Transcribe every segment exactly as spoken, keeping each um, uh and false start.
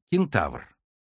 Кентавр.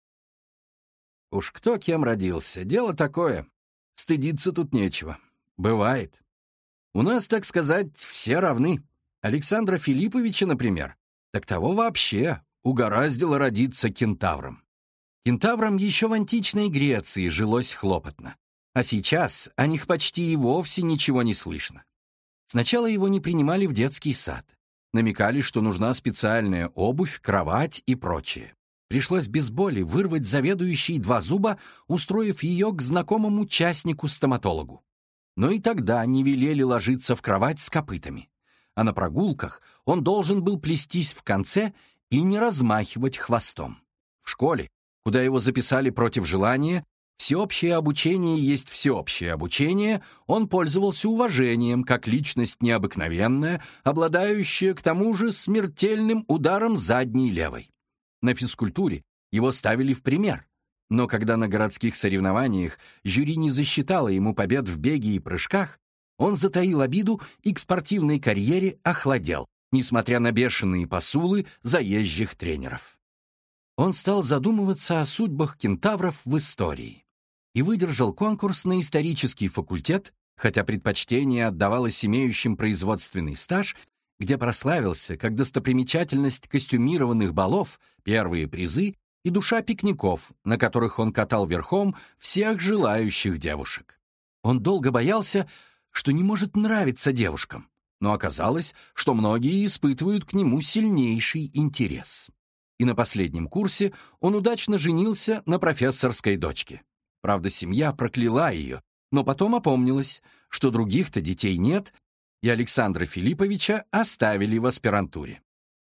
Уж кто кем родился, дело такое. Стыдиться тут нечего. Бывает. У нас, так сказать, все равны. Александра Филипповича, например, так того вообще угораздило родиться кентавром. Кентаврам еще в античной Греции жилось хлопотно, а сейчас о них почти и вовсе ничего не слышно. Сначала его не принимали в детский сад. Намекали, что нужна специальная обувь, кровать и прочее. Пришлось без боли вырвать заведующей два зуба, устроив ее к знакомому частнику-стоматологу. Но и тогда не велели ложиться в кровать с копытами. А на прогулках он должен был плестись в конце и не размахивать хвостом. В школе, куда его записали против желания, всеобщее обучение есть всеобщее обучение, он пользовался уважением как личность необыкновенная, обладающая к тому же смертельным ударом задней левой. На физкультуре его ставили в пример, но когда на городских соревнованиях жюри не засчитало ему побед в беге и прыжках, он затаил обиду и к спортивной карьере охладел, несмотря на бешеные посулы заезжих тренеров. Он стал задумываться о судьбах кентавров в истории и выдержал конкурс на исторический факультет, хотя предпочтение отдавалось имеющим производственный стаж, где прославился как достопримечательность костюмированных балов, первые призы и душа пикников, на которых он катал верхом всех желающих девушек. Он долго боялся, что не может нравиться девушкам, но оказалось, что многие испытывают к нему сильнейший интерес. И на последнем курсе он удачно женился на профессорской дочке. Правда, семья прокляла ее, но потом опомнилась, что других-то детей нет, и Александра Филипповича оставили в аспирантуре.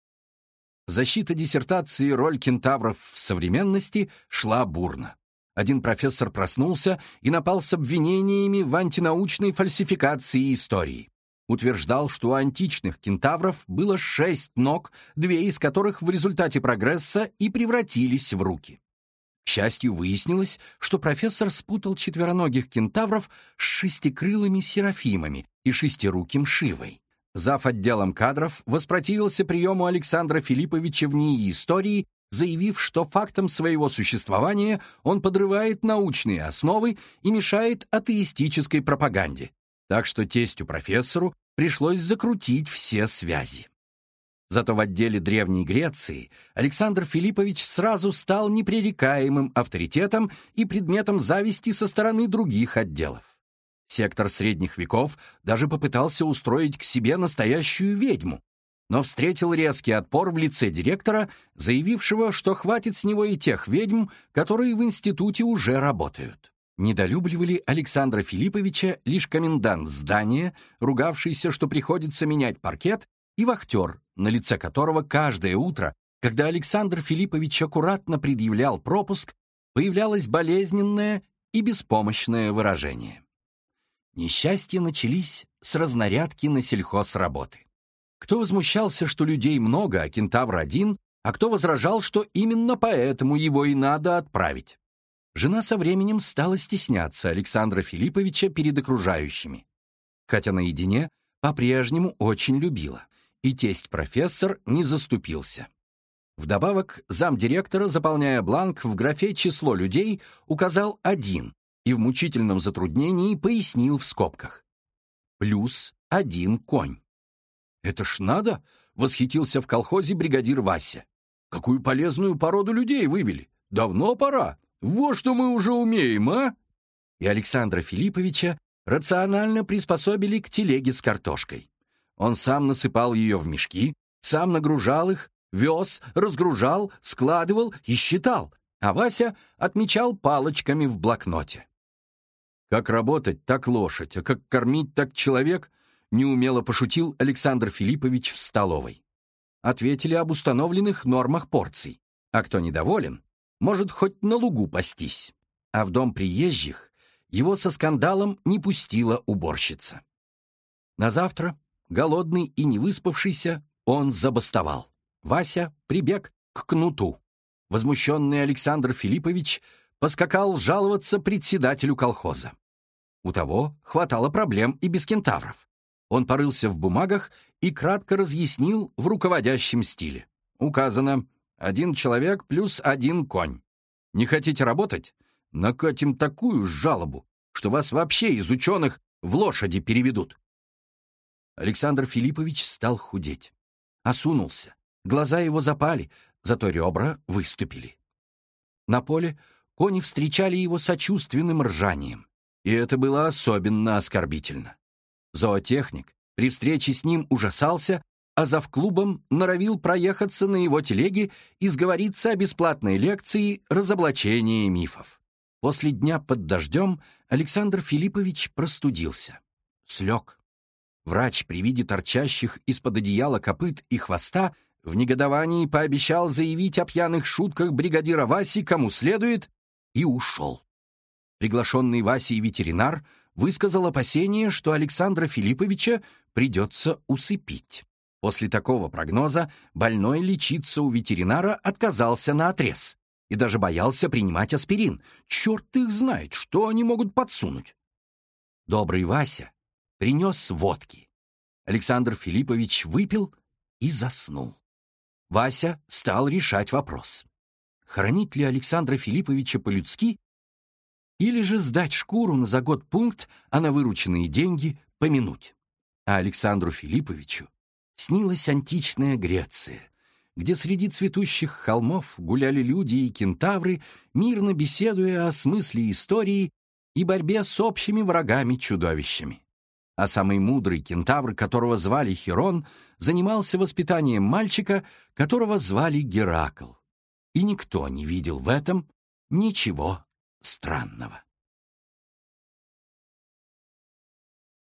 Защита диссертации «Роль кентавров в современности» шла бурно. Один профессор проснулся и напал с обвинениями в антинаучной фальсификации истории. Утверждал, что у античных кентавров было шесть ног, две из которых в результате прогресса и превратились в руки. К счастью, выяснилось, что профессор спутал четвероногих кентавров с шестикрылыми серафимами и шестируким Шивой. Зав. Отделом кадров воспротивился приему Александра Филипповича в НИИ истории, заявив, что фактом своего существования он подрывает научные основы и мешает атеистической пропаганде. Так что тестю-профессору пришлось закрутить все связи. Зато в отделе Древней Греции Александр Филиппович сразу стал непререкаемым авторитетом и предметом зависти со стороны других отделов. Сектор средних веков даже попытался устроить к себе настоящую ведьму, но встретил резкий отпор в лице директора, заявившего, что хватит с него и тех ведьм, которые в институте уже работают. Недолюбливали Александра Филипповича лишь комендант здания, ругавшийся, что приходится менять паркет, и вахтер, на лице которого каждое утро, когда Александр Филиппович аккуратно предъявлял пропуск, появлялось болезненное и беспомощное выражение. Несчастья начались с разнарядки на сельхозработы. Кто возмущался, что людей много, а кентавр один, а кто возражал, что именно поэтому его и надо отправить. Жена со временем стала стесняться Александра Филипповича перед окружающими, хотя наедине по-прежнему очень любила, и тесть-профессор не заступился. Вдобавок, замдиректора, заполняя бланк, в графе «Число людей» указал один и в мучительном затруднении пояснил в скобках. Плюс один конь. «Это ж надо!» — восхитился в колхозе бригадир Вася. «Какую полезную породу людей вывели! Давно пора! Вот что мы уже умеем, а!» И Александра Филипповича рационально приспособили к телеге с картошкой. Он сам насыпал ее в мешки, сам нагружал их, вез, разгружал, складывал и считал, а Вася отмечал палочками в блокноте. «Как работать, так лошадь, а как кормить, так человек», неумело пошутил Александр Филиппович в столовой. Ответили об установленных нормах порций, а кто недоволен, может хоть на лугу пастись. А в дом приезжих его со скандалом не пустила уборщица. На завтра, голодный и невыспавшийся, он забастовал. Вася прибег к кнуту. Возмущенный Александр Филиппович поскакал жаловаться председателю колхоза. У того хватало проблем и без кентавров. Он порылся в бумагах и кратко разъяснил в руководящем стиле. Указано, Один человек плюс один конь. Не хотите работать? Накатим такую жалобу, что вас вообще из ученых в лошади переведут». Александр Филиппович стал худеть. Осунулся, глаза его запали, зато ребра выступили. На поле кони встречали его сочувственным ржанием, и это было особенно оскорбительно. Зоотехник при встрече с ним ужасался, а завклубом норовил проехаться на его телеге и сговориться о бесплатной лекции «Разоблачение мифов». После дня под дождем Александр Филиппович простудился. Слег. Врач при виде торчащих из-под одеяла копыт и хвоста в негодовании пообещал заявить о пьяных шутках бригадира Васи кому следует и ушел. Приглашенный Васей ветеринар высказал опасение, что Александра Филипповича придется усыпить. После такого прогноза больной лечиться у ветеринара отказался наотрез и даже боялся принимать аспирин. Черт их знает, что они могут подсунуть. Добрый Вася принес водки. Александр Филиппович выпил и заснул. Вася стал решать вопрос: хоронить ли Александра Филипповича по-людски или же сдать шкуру на заготпункт, а на вырученные деньги помянуть. А Александру Филипповичу снилась античная Греция, где среди цветущих холмов гуляли люди и кентавры, мирно беседуя о смысле истории и борьбе с общими врагами-чудовищами. А самый мудрый кентавр, которого звали Хирон, занимался воспитанием мальчика, которого звали Геракл. И никто не видел в этом ничего странного.